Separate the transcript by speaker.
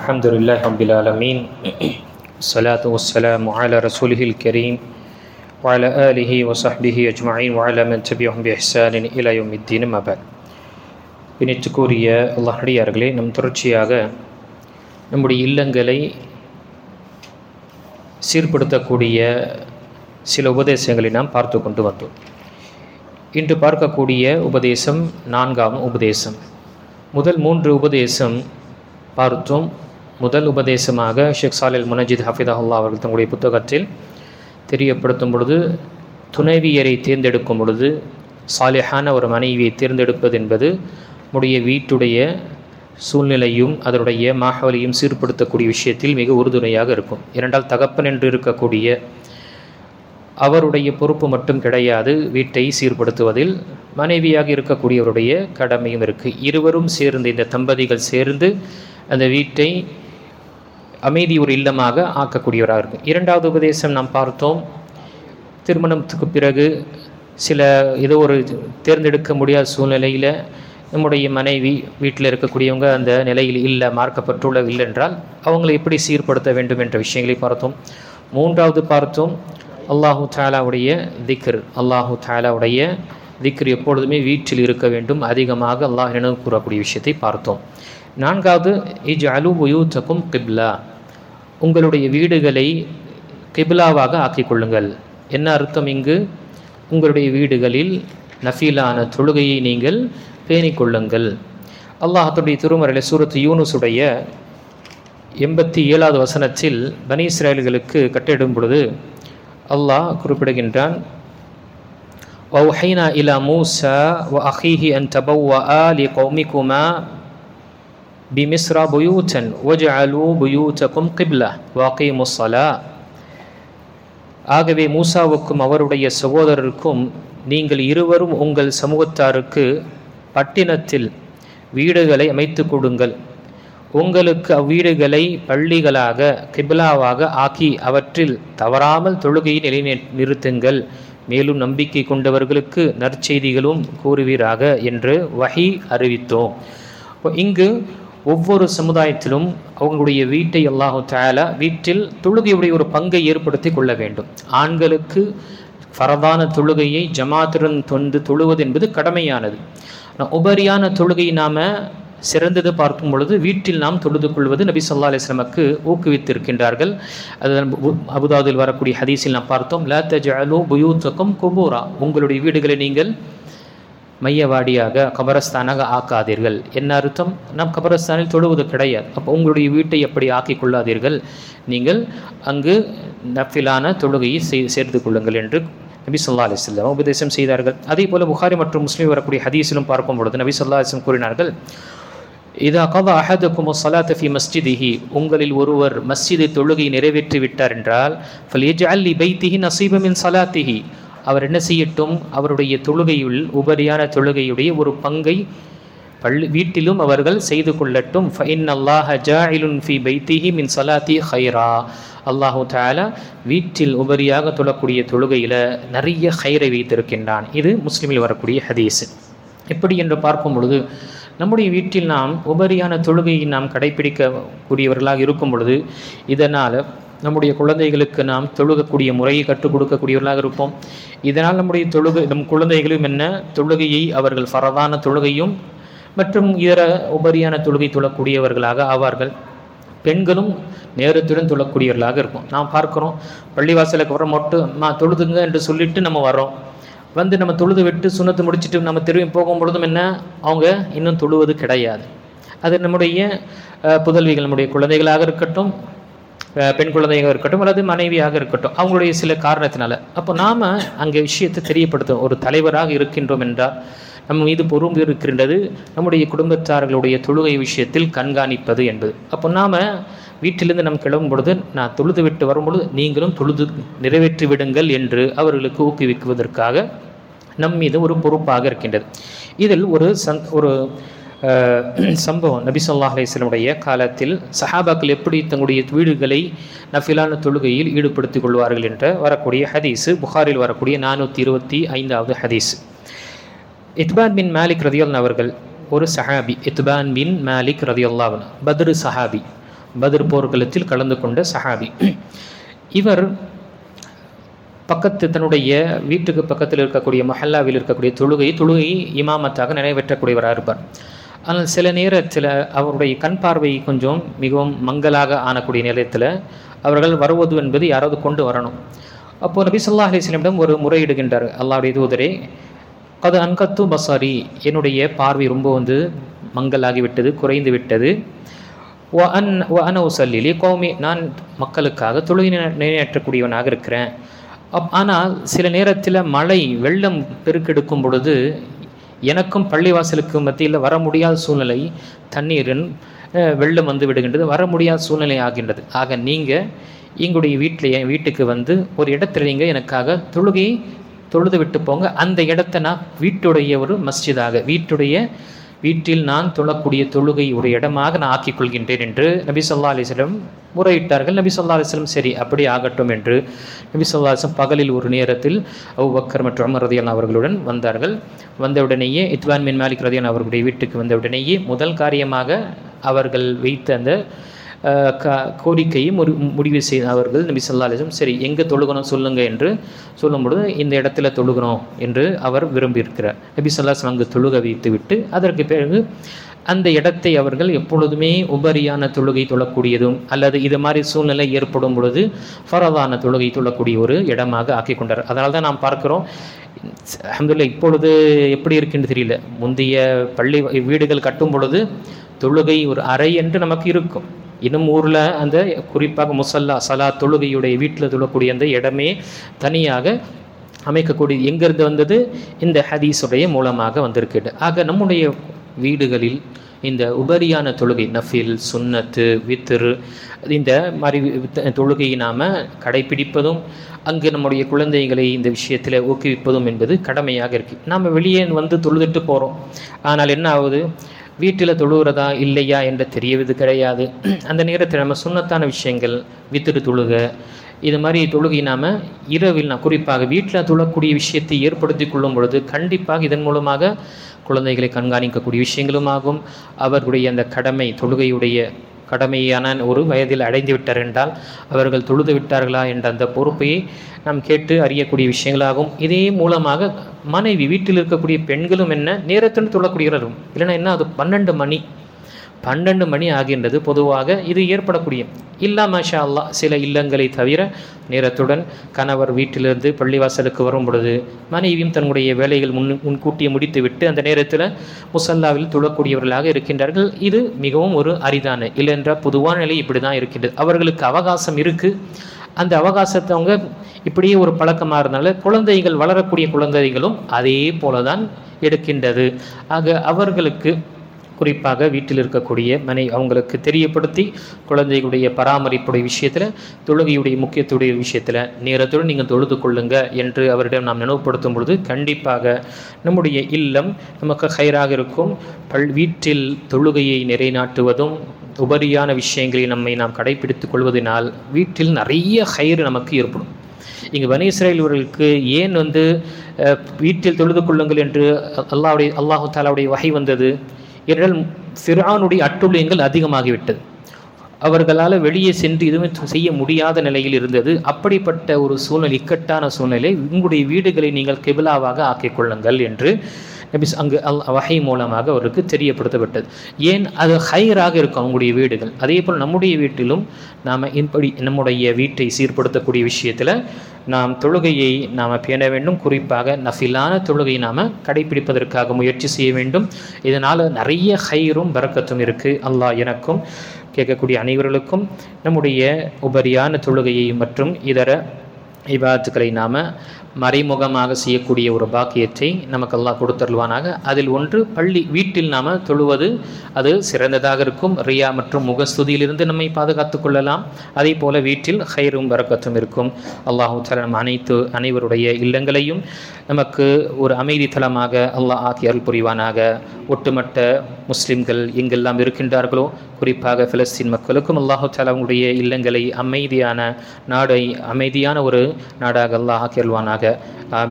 Speaker 1: الحمد لله رب العالمين الصلاة والسلام على رسوله الكريم وعلى آله وصحبه أجمعين وعلى من تبعهم بإحسان إلى يوم الدين ما بعد. பின்னிட்டுக்குரிய அல்லாஹ்வுடையார்களே, நம் தொடர்ச்சியாக நம்முடைய இல்லங்களை சீர்படுத்தக்கூடிய சில உபதேசங்களை நாம் பார்த்து கொண்டு வந்தோம். இன்று பார்க்கக்கூடிய உபதேசம் 4ஆம் உபதேசம். முதல் 3 உபதேசம் பார்த்தோம். முதல் உபதேசமாக ஷேக் சாலில் முனஜித் ஹஃபிதஹுல்லாஹ் அவர்கள் தங்களுடைய புத்தகத்தில் தெரியப்படுத்தும் பொழுது, துணைவியரை தேர்ந்தெடுக்கும் பொழுது சாலிஹான ஒரு மனைவியை தேர்ந்தெடுப்பது என்பது நம்முடைய வீட்டுடைய சூழ்நிலையும் அதனுடைய மாஹவலையும் சீர்படுத்தக்கூடிய விஷயத்தில் மிக உறுதுணையாக இருக்கும். இரண்டால் தகப்பன் என்று இருக்கக்கூடிய அவருடைய பொறுப்பு மட்டும் கிடையாது, வீட்டை சீர்படுத்துவதில் மனைவியாக இருக்கக்கூடியவருடைய கடமையும் இருக்குது. இருவரும் சேர்ந்து, இந்த தம்பதிகள் சேர்ந்து அந்த வீட்டை அமைதி ஒரு இல்லமாக ஆக்கக்கூடியவராக இருக்கும். இரண்டாவது உபதேசம் நாம் பார்த்தோம், திருமணத்துக்கு பிறகு ஏதோ ஒரு தேர்ந்தெடுக்க முடியாத சூழ்நிலையில் நம்முடைய மனைவி வீட்டில் இருக்கக்கூடியவங்க அந்த நிலையில் இல்லை, மார்க்கப்பட்டுள்ள இல்லை என்றால் அவங்களை எப்படி சீர்படுத்த வேண்டும் என்ற விஷயங்களை பார்த்தோம். மூன்றாவது பார்த்தோம், அல்லாஹு தாலாவுடைய திக்ர். அல்லாஹு தாலாவுடைய திக்ர் எப்பொழுதுமே வீட்டில் இருக்க வேண்டும், அதிகமாக அல்லாஹ் நினைவு கூறக்கூடிய விஷயத்தை பார்த்தோம். நான்காவது, இஜ்அலு புயூத்தக்கும் கிப்லா, உங்களுடைய வீடுகளை கிப்லாவாக ஆக்கிக்கொள்ளுங்கள். என்ன அர்த்தம் இங்கு? உங்களுடைய வீடுகளில் நஃபீலான தொழுகையை நீங்கள் பேணிக்கொள்ளுங்கள். அல்லாஹ்வுடைய திருமறையில் சூரத்து யூனுஸுடைய 87வது வசனத்தில் பனி இஸ்ராயல்களுக்கு கட்டளிடும் பொழுது அல்லாஹ் குறிப்பிடுகின்றான், வௌஹைனா இலா மூஸா வ அஹீஹி அன் தபவ்வஆ லிகௌமிகுமா பிமிஸ்ரா புயூத்தன் வஜஅலூ புயூத்தகும் கிப்லா வஅகீமுஸ் ஸலா. ஆகவே மூசாவுக்கும் அவருடைய சகோதரருக்கும், நீங்கள் இருவரும் உங்கள் சமூகத்தாருக்கு பட்டினத்தில் வீடுகளை அமைத்து கொடுங்கள், உங்களுக்கு அவ்வீடுகளை பள்ளிகளாக கிப்லாவாக ஆக்கி அவற்றில் தவறாமல் தொழுகையை நிறுத்துங்கள், மேலும் நம்பிக்கை கொண்டவர்களுக்கு நற்செய்திகளும் கூறுவீராக என்று வஹி அறிவித்தோம். இங்கு ஒவ்வொரு சமுதாயத்திலும் அவங்களுடைய வீட்டை அல்லாஹு தஆலா வீட்டில் தொழுகையுடைய ஒரு பங்கை ஏற்படுத்தி கொள்ள வேண்டும். ஆண்களுக்கு ஃபரதான தொழுகையை ஜமாத்துடன் தொழுவது என்பது கடமையானது. உபரியான தொழுகை நாம் சிறந்தது பார்க்கும் பொழுது வீட்டில் நாம் தொழுது கொள்வது நபி ஸல்லல்லாஹு அலைஹி வஸல்லமுக்கு ஊக்குவித்திருக்கின்றார்கள். அது அபூதாவுதில் வரக்கூடிய ஹதீஸில் நாம் பார்த்தோம், லா தஜஅலு புயூத்தக்கும் குபூரா, உங்களுடைய வீடுகளை நீங்கள் மையவாடியாக கபரஸ்தானாக ஆக்காதீர்கள். என்ன அர்த்தம்? நாம் கபரஸ்தானில் தொழுவது கிடையாது. அப்போ உங்களுடைய வீட்டை எப்படி ஆக்கிக் கொள்ளாதீர்கள், நீங்கள் அங்கு நஃபிலான தொழுகையை சேர்த்து கொள்ளுங்கள் என்று நபி ஸல்லல்லாஹு அலைஹி வஸல்லம் உபதேசம் செய்தார்கள். அதே போல் புகாரி மற்றும் முஸ்லிம் வரக்கூடிய ஹதீஸிலும் பார்க்கும் பொழுது நபி ஸல்லல்லாஹு அலைஹி வஸல்லம் கூறினார்கள், இதா கதா அஹதுக்கும் ஸலாத ஃபி மஸ்ஜிதிஹி, உங்களில் ஒருவர் மஸ்ஜிதை தொழுகை நிறைவேற்றி விட்டார் என்றால் ஃபல்யஜ்அல் லி பைத்திஹி நஸீபன் மின் ஸலாத்திஹி, அவர் என்ன செய்யட்டும், அவருடைய தொழுகையில் உபரியான தொழுகையுடைய ஒரு பங்கை வீட்டிலும் அவர்கள் செய்து கொள்ளட்டும். ஃபஇன்னல்லாஹ ஜாஇலுன் ஃபி பைத்திஹி மின் ஸலாத்தி கைரா, அல்லாஹு தஆலா வீட்டில் உபரியாக தொழக்கூடிய தொழுகையில் நிறைய ஹைரை வைத்திருக்கின்றான். இது முஸ்லிமில் வரக்கூடிய ஹதீஸ். எப்படி என்று பார்க்கும் பொழுது, நம்முடைய வீட்டில் நாம் உபரியான தொழுகையை நாம் கடைபிடிக்கக்கூடியவர்களாக இருக்கும் பொழுது, இதனால் நம்முடைய குழந்தைகளுக்கு நாம் தொழுகக்கூடிய முறையை கற்றுக் கொடுக்கக்கூடியவர்களாக இருப்போம். இதனால் நம் குழந்தைகளும் என்ன தொழுகையை அவர்கள் ஃபரதான தொழுகையும் மற்றும் இதர உபரியான தொழுகை தொழக்கூடியவர்களாக ஆவார்கள். பெண்களும் நேரத்துடன் தொழக்கூடியவர்களாக இருக்கும். நாம் பார்க்குறோம், பள்ளிவாசலுக்கு வர மட்டும் தொழுதுங்க என்று சொல்லிட்டு நம்ம வரோம், வந்து நம்ம தொழுது விட்டு சுன்னத்து முடிச்சுட்டு நம்ம திரும்பி போகும் பொழுதும் என்ன, அவங்க இன்னும் தொழுவது கிடையாது. அது நம்முடைய புதல்விகள், நம்முடைய குழந்தைகளாக இருக்கட்டும், பெண் குழந்தையாக இருக்கட்டும், அல்லது மனைவியாக இருக்கட்டும், அவங்களுடைய சில காரணத்தினால. அப்போ நாம் அங்கே விஷயத்தை தெரியப்படுத்தும். ஒரு தலைவராக இருக்கின்றோம் என்றால் நம்ம மீது பொறுப்பு இருக்கின்றது நம்முடைய குடும்பத்தார்களுடைய தொழுகை விஷயத்தில் கண்காணிப்பது என்பது. அப்போ நாம் வீட்டிலிருந்து நாம் கிளம்பும் பொழுது, நான் தொழுது விட்டு வரும்பொழுது நீங்களும் தொழுது நிறைவேற்றி விடுங்கள் என்று அவர்களுக்கு ஊக்குவிக்குவதற்காக நம் மீது ஒரு பொறுப்பாக இருக்கின்றது. இதில் ஒரு சம்பவம், நபி ஸல்லல்லாஹு அலைஹி வஸல்லம் காலத்தில் சஹாபாக்கள் எப்படி தங்களுடைய வீடுகளை நஃபிலான தொழுகையில் ஈடுபடுத்திக் கொள்வார்கள் என்ற வரக்கூடிய ஹதீஸு புகாரில் வரக்கூடிய 425வது ஹதீஸ். இத்பான் பின் மாலிக் ரதியல்லாஹு அவர்கள் ஒரு சஹாபி. இத்பான் பின் மாலிக் ரதியல்லாஹு பத்ரு சஹாபி, பத்ர் போர்க்களத்தில் கலந்து கொண்ட சஹாபி. இவர் தன்னுடைய வீட்டுக்கு பக்கத்தில் இருக்கக்கூடிய மஹல்லாவில் இருக்கக்கூடிய தொழுகை இமாமத்தாக நிறைவேற்றக்கூடியவராக இருப்பார். ஆனால் சில நேரத்தில் அவருடைய கண் பார்வை கொஞ்சம் மிகவும் மங்கலாக ஆனக்கூடிய நேரத்தில் அவர்கள் வருவது என்பது யாராவது கொண்டு வரணும். அப்போது நபி ஸல்லல்லாஹு அலைஹி வஸல்லம் ஒரு முறையிடுகின்றார், அல்லாஹ்வுடைய தூதரே, கது அன்கத்து பஸரி, என்னுடைய பார்வை ரொம்ப மங்கலாகிவிட்டது, குறைந்து விட்டது. அன உஸல்லி கௌமி, நான் மக்களுக்காக தொழுகை நிறைவேற்றக்கூடியவனாக இருக்கிறேன். ஆனால் சில நேரத்தில் மழை வெள்ளம் பெருக்கெடுக்கும் பொழுது எனக்கும் பள்ளிவாசலுக்கு மத்தியில் வர முடியாத சூழ்நிலை, தண்ணீரின் வெள்ளம் விடுகின்றது, வர முடியாத சூழ்நிலை ஆகின்றது. ஆக நீங்கள் எங்களுடைய வீட்டுக்கு ஒரு இடத்துல நீங்கள் எனக்காக தொழுகை தொழுது விட்டு போங்க. அந்த இடத்த நான் வீட்டுடைய ஒரு மஸ்ஜிதாக, வீட்டில் நான் தொழக்கூடிய தொழுகை ஒரு இடமாக நான் ஆக்கிக் கொள்கின்றேன் என்று நபி ஸல்லல்லாஹு அலைஹி வஸல்லம் முறையிட்டார்கள். நபி ஸல்லல்லாஹு அலைஹி வஸல்லம் சரி அப்படி ஆகட்டும் என்று நபி ஸல்லல்லாஹு அலைஹி வஸல்லம் பகலில் ஒரு நேரத்தில் அபூபக்கர் மற்றும் உமர் ரலியல்லாஹு அவர்களுடன் வந்தார்கள். வந்தவுடனேயே இத்பான் பின் மாலிக் ரலியல்லாஹு அவர்களுடைய வீட்டுக்கு வந்தவுடனேயே முதல் காரியமாக அவர்கள் வைத்த அந்த கோரிக்கையை முடிவு செய்த அவர்கள் நபி ஸல்லல்லாஹு அலைஹி வஸல்லம் சரி எங்கே தொழுகணும் சொல்லுங்க என்று சொல்லும்பொழுது இந்த இடத்துல தொழுகணும் என்று அவர் விரும்பியிருக்கிறார். நபி ஸல்லல்லாஹு அலைஹி வஸல்லம் அங்கு தொழுக வைத்து விட்டு அதற்கு பிறகு அந்த இடத்தை அவர்கள் எப்பொழுதுமே உபரியான தொழுகை தொழக்கூடியதும் அல்லது இது மாதிரி சூழ்நிலை ஏற்படும் பொழுது ஃபரதான தொழுகை தொழக்கூடிய ஒரு இடமாக ஆக்கி கொண்டார். அதனால தான் நாம் பார்க்கிறோம், அல்ஹம்துலில்லாஹ் இப்பொழுது எப்படி இருக்குன்னு தெரியல, முந்தைய பள்ளி வீடுகள் கட்டும் பொழுது தொழுகை ஒரு அறை என்று நமக்கு இருக்கும். இன்னும் ஊரில் அந்த குறிப்பாக முசல்லா சலா தொழுகையுடைய வீட்டில் தொழக்கூடிய அந்த இடமே தனியாக அமைக்கக்கூடிய எங்கிருந்து வந்தது, இந்த ஹதீஸுடைய மூலமாக வந்திருக்குது. ஆக நம்முடைய வீடுகளில் இந்த உபரியான தொழுகை நஃபில், சுன்னத்து, வித்ரு இந்த மாதிரி தொழுகையை நாம் கடைப்பிடிப்பதும் அங்கு நம்முடைய குழந்தைகளை இந்த விஷயத்தில் ஊக்குவிப்பதும் என்பது கடமையாக இருக்குது. நாம் வெளியே தொழுதுட்டு போகிறோம், ஆனால் என்ன ஆகுது, வீட்டில் தொழுகிறதா இல்லையா என்று தெரியவது கிடையாது. அந்த நேரத்தில் நம்ம சுன்னத்தான விஷயங்கள் வித்ரு தொழுக இது மாதிரி தொழுகை நாம் இரவில் குறிப்பாக வீட்டில் தொழக்கூடிய விஷயத்தை ஏற்படுத்தி கொள்ளும் பொழுது கண்டிப்பாக இதன் மூலமாக குழந்தைகளை கண்காணிக்கக்கூடிய விஷயங்களும் ஆகும். அவர்களுடைய அந்த தொழுகையுடைய கடமையான ஒரு வயதில் அடைந்து விட்டார் என்றால் அவர்கள் தொழுது விட்டார்களா என்ற அந்த பொறுப்பையை நாம் கேட்டு அறியக்கூடிய விஷயங்களாகும். இதே மூலமாக மனைவி வீட்டில் இருக்கக்கூடிய பெண்களும் என்ன நேரத்துடன் தொழக்கூடியவரும் இல்லைன்னா என்ன அது 12 மணி ஆகின்றது. பொதுவாக இது ஏற்படக்கூடிய மாஷா அல்லாஹ் சில இல்லங்களை தவிர நேரத்துடன் கணவர் வீட்டிலிருந்து பள்ளிவாசலுக்கு வரும் பொழுது மனைவியும் தன்னுடைய வேலைகள் முன்கூட்டியே முடித்துவிட்டு அந்த நேரத்தில் முசல்லாவில் தொழக்கூடியவர்களாக இருக்கின்றார்கள். இது மிகவும் ஒரு அரிதான இல்லைன்ற பொதுவான நிலை இப்படி தான் இருக்கின்றது. அவர்களுக்கு அவகாசம் இருக்குது, அந்த அவகாசத்தை அவங்க இப்படியே ஒரு பழக்கமாக இருந்தால குழந்தைகள் வளரக்கூடிய குழந்தைகளும் அதே போல தான் எடுக்கின்றது. ஆக அவர்களுக்கு குறிப்பாக வீட்டில் இருக்கக்கூடிய அவங்களுக்கு தெரியப்படுத்தி குழந்தைகளுடைய பராமரிப்புடைய விஷயத்தில் தொழுகையுடைய முக்கியத்துடைய விஷயத்தில் நேரத்துடன் நீங்கள் தொழுது கொள்ளுங்க என்று அவரிடம் நாம் நினைவுபடுத்தும் பொழுது கண்டிப்பாக நம்முடைய இல்லம் நமக்கு ஹைராக இருக்கும். வீட்டில் தொழுகையை நிறைநாட்டுவதும் உபரியான விஷயங்களை நாம் கடைபிடித்துக் கொள்வதனால் வீட்டில் நிறைய ஹைர் நமக்கு ஏற்படும். இங்கு பனி இஸ்ராயேலர்களுக்கு ஏன் வீட்டில் தொழுது கொள்ளுங்கள் என்று அல்லாஹு தஆலாவுடைய வஹி வந்தது என்றால் ஃபிர்ஆனுடைய அட்டுழியங்கள் அதிகமாகிவிட்டது. அவர்களால் வெளியே சென்று எதுவும் செய்ய முடியாத நிலையில் இருந்தது. அப்படிப்பட்ட ஒரு சூழ்நிலை, இக்கட்டான சூழ்நிலை, உங்களுடைய வீடுகளை நீங்கள் கிபிலாவாக ஆக்கிக் கொள்ளுங்கள் என்று அங்கு வஹை மூலமாக அவருக்கு தெரியப்படுத்தப்பட்டது. ஏன் அது ஹைராக இருக்கும் அவங்களுடைய வீடுகள். அதே போல் நம்முடைய வீட்டிலும் நாம் இப்படி நம்முடைய வீட்டை சீர்படுத்தக்கூடிய விஷயத்தில் நாம் தொழுகையை நாம் பேண வேண்டும். குறிப்பாக நஃபிலான தொழுகை நாம் கடைபிடிப்பதற்காக முயற்சி செய்ய வேண்டும். இதனால் நிறைய ஹைரும் பரக்கத்தும் இருக்குது. அல்லாஹ் எனக்கும் கேட்கக்கூடிய அனைவர்களுக்கும் நம்முடைய உபரியான தொழுகையை மற்றும் இதர இபாதத்துக்களை நாம் மறைமுகமாக செய்யக்கூடிய ஒரு பாக்கியத்தை நமக்கு அல்லாஹ் கொடுத்தருள்வானாக. அதில் ஒன்று வீட்டில் நாம் தொழுவது அது சிறந்ததாக இருக்கும். ரியா மற்றும் முகஸ்துதியிலிருந்து நம்மை பாதுகாத்து கொள்ளலாம். அதே போல் வீட்டில் ஹைரும் பரக்கத்தும் இருக்கும். அல்லாஹு தஆலா நம் அனைவருடைய இல்லங்களையும் நமக்கு ஒரு அமைதி தலமாக அல்லாஹ் ஆக்கி அருள் புரிவானாக. ஒட்டுமொத்த முஸ்லிம்கள் எங்கெல்லாம் இருக்கின்றார்களோ குறிப்பாக பிலஸ்தீன் மக்களுக்கும் அல்லாஹு தஆலா அவங்களுடைய இல்லங்களை அமைதியான ஒரு நாடாக அல்லாஹ் ஆக்கி அருள்வானாக.